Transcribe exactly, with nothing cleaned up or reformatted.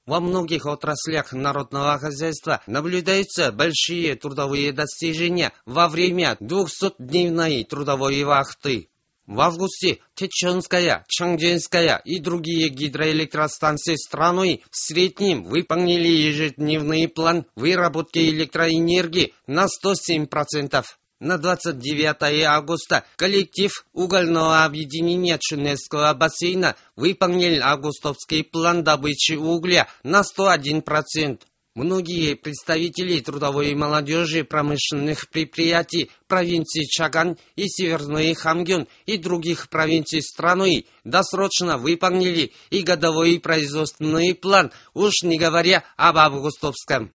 Во многих отраслях народного хозяйства наблюдаются большие трудовые достижения во время двухсотдневной трудовой вахты. В августе Теченская, Чангчжэнская и другие гидроэлектростанции страны в среднем выполнили ежедневный план выработки электроэнергии на сто семь процентов. На двадцать девятое августа коллектив угольного объединения Чунэсского бассейна выполнил августовский план добычи угля на сто один процент. Многие представители трудовой молодежи промышленных предприятий провинции Чаган и Северный Хамгён и других провинций страны досрочно выполнили и годовой производственный план, уж не говоря об августовском.